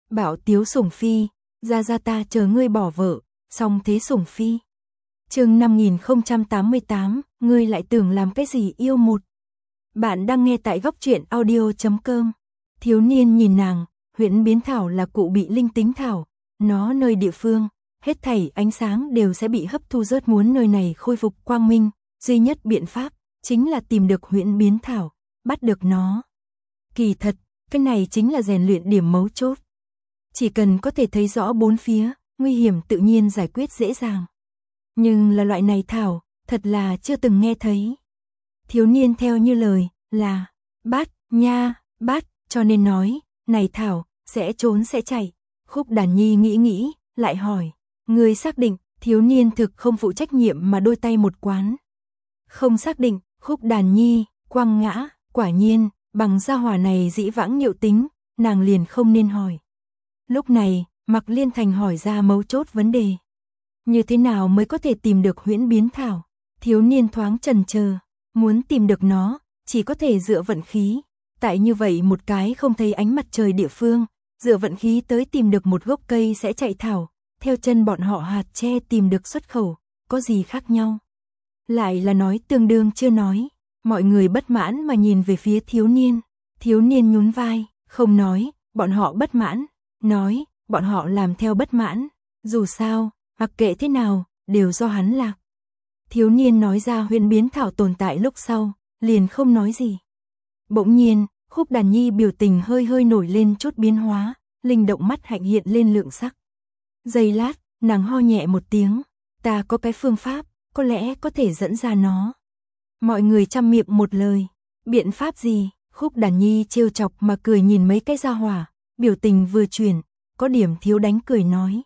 Bảo Tiếu Sủng Phi, ra ta chờ ngươi bỏ vợ, xong thế Sủng Phi. Chương 5088, ngươi lại tưởng làm cái gì yêu một. Bạn đang nghe tại góc truyện audio.com. Thiếu niên nhìn nàng, huyễn biến thảo là cụ bị linh tính thảo, nó nơi địa phương, hết thảy ánh sáng đều sẽ bị hấp thu rớt, muốn nơi này khôi phục quang minh, duy nhất biện pháp chính là tìm được huyễn biến thảo, bắt được nó. Kỳ thật, cái này chính là rèn luyện điểm mấu chốt. Chỉ cần có thể thấy rõ bốn phía, nguy hiểm tự nhiên giải quyết dễ dàng. Nhưng là loại này thảo, thật là chưa từng nghe thấy. Thiếu niên theo như lời, là, bát, nha, bát, cho nên nói, này thảo, sẽ trốn sẽ chạy. Khúc Đàn Nhi nghĩ, lại hỏi, người xác định, thiếu niên thực không phụ trách nhiệm mà đôi tay một quán. Không xác định, Khúc Đàn Nhi, quăng ngã, quả nhiên, bằng gia hỏa này dĩ vãng nhiệu tính, nàng liền không nên hỏi. Lúc này, Mạc Liên Thành hỏi ra mấu chốt vấn đề. Như thế nào mới có thể tìm được huyễn biến thảo? Thiếu niên thoáng chần chờ, muốn tìm được nó, chỉ có thể dựa vận khí. Tại như vậy một cái không thấy ánh mặt trời địa phương, dựa vận khí tới tìm được một gốc cây sẽ chạy thảo, theo chân bọn họ hạt tre tìm được xuất khẩu, có gì khác nhau? Lại là nói tương đương chưa nói, mọi người bất mãn mà nhìn về phía thiếu niên nhún vai, không nói, bọn họ bất mãn, nói, bọn họ làm theo bất mãn, dù sao, mặc kệ thế nào, đều do hắn lạc. Thiếu niên nói ra huyễn biến thảo tồn tại lúc sau, liền không nói gì. Bỗng nhiên, Khúc Đàn Nhi biểu tình hơi nổi lên chút biến hóa, linh động mắt hạnh hiện lên lượng sắc. Giây lát, nàng ho nhẹ một tiếng, ta có cái phương pháp, có lẽ có thể dẫn ra nó. Mọi người chăm miệng một lời, biện pháp gì? Khúc Đàn Nhi trêu chọc mà cười nhìn mấy cái gia hỏa, biểu tình vừa chuyển, có điểm thiếu đánh cười nói.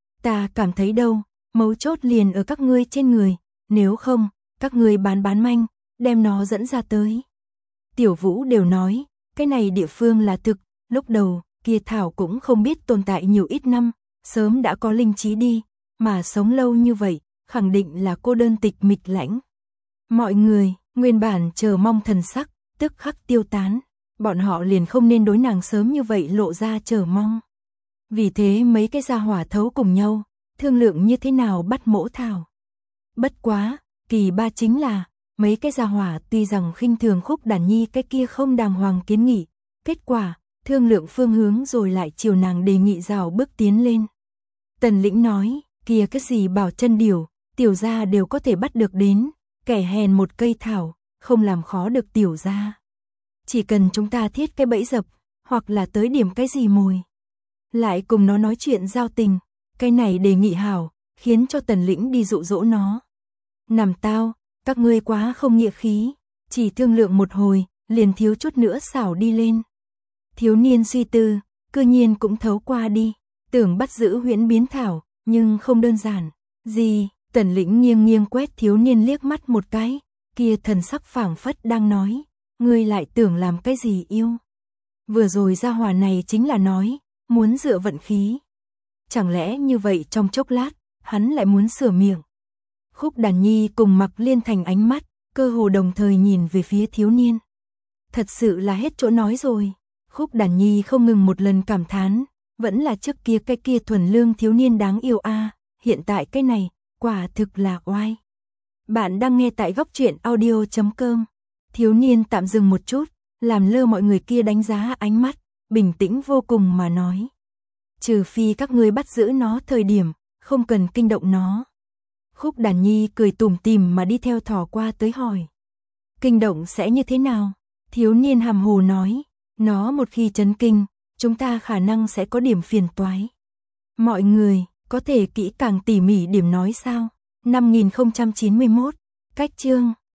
Ta cảm thấy đâu, mấu chốt liền ở các ngươi trên người, nếu không, các ngươi bán manh, đem nó dẫn ra tới. Tiểu Vũ đều nói, cái này địa phương là thực, lúc đầu, kia thảo cũng không biết tồn tại nhiều ít năm, sớm đã có linh trí đi, mà sống lâu như vậy, khẳng định là cô đơn tịch mịch lãnh. Mọi người, nguyên bản chờ mong thần sắc, tức khắc tiêu tán, bọn họ liền không nên đối nàng sớm như vậy lộ ra chờ mong. Vì thế mấy cái gia hỏa thấu cùng nhau, thương lượng như thế nào bắt mỗ thảo. Bất quá, kỳ ba chính là, mấy cái gia hỏa tuy rằng khinh thường Khúc Đàn Nhi cái kia không đàng hoàng kiến nghị, kết quả, thương lượng phương hướng rồi lại chiều nàng đề nghị rào bước tiến lên. Tần Lĩnh nói, kia cái gì bảo chân điều, tiểu gia đều có thể bắt được đến, kẻ hèn một cây thảo, không làm khó được tiểu gia. Chỉ cần chúng ta thiết cái bẫy dập, hoặc là tới điểm cái gì mồi. Lại cùng nó nói chuyện giao tình, cái này đề nghị hảo, khiến cho Tần Lĩnh đi dụ dỗ nó. Nằm tao, các ngươi quá không nghĩa khí, chỉ thương lượng một hồi, liền thiếu chút nữa xảo đi lên. Thiếu niên suy tư, cư nhiên cũng thấu qua đi, tưởng bắt giữ huyễn biến thảo, nhưng không đơn giản. Gì? Tần Lĩnh nghiêng quét thiếu niên liếc mắt một cái, kia thần sắc phảng phất đang nói, ngươi lại tưởng làm cái gì yêu? Vừa rồi gia hỏa này chính là nói, muốn dựa vận khí. Chẳng lẽ như vậy trong chốc lát, hắn lại muốn sửa miệng. Khúc Đàn Nhi cùng Mạc Liên Thành ánh mắt, cơ hồ đồng thời nhìn về phía thiếu niên. Thật sự là hết chỗ nói rồi. Khúc Đàn Nhi không ngừng một lần cảm thán, vẫn là trước kia cái kia thuần lương thiếu niên đáng yêu a, hiện tại cái này, quả thực là oai. Bạn đang nghe tại góc truyện audio.com. Thiếu niên tạm dừng một chút, làm lơ mọi người kia đánh giá ánh mắt, bình tĩnh vô cùng mà nói. Trừ phi các ngươi bắt giữ nó thời điểm, không cần kinh động nó. Khúc Đàn Nhi cười tủm tỉm mà đi theo thò qua tới hỏi. Kinh động sẽ như thế nào? Thiếu niên hàm hồ nói, nó một khi chấn kinh, chúng ta khả năng sẽ có điểm phiền toái. Mọi người, có thể kỹ càng tỉ mỉ điểm nói sao? 5091, cách chương.